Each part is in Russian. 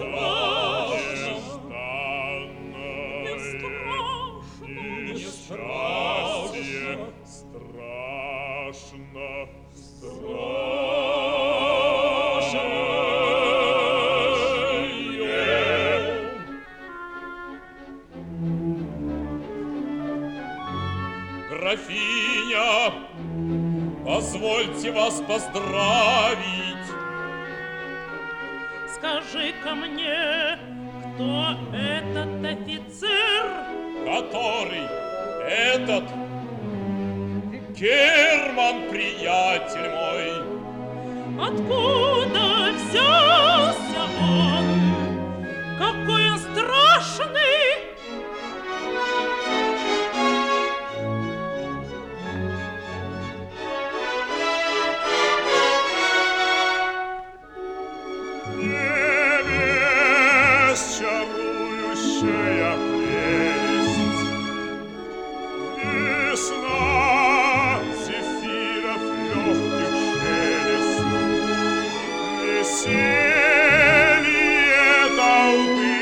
Графиня, позвольте вас поздравить. Скажи-ка мне, кто этот офицер? Который? Этот? Герман, приятель мой. Откуда взялся он? Какой он страшный! Чарующая прелесть, весна зефиров легких шелест, веселье толпы,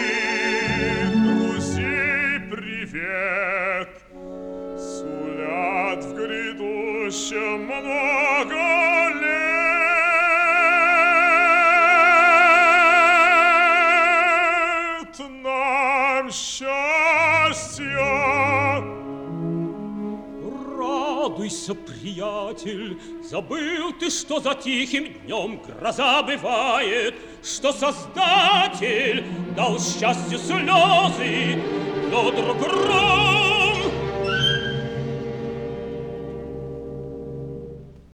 друзей привет, сулят в грядущем много лет. Нам счастья! Радуйся, приятель, забыл ты, что за тихим днем гроза бывает, что Создатель дал счастью слезы, но друг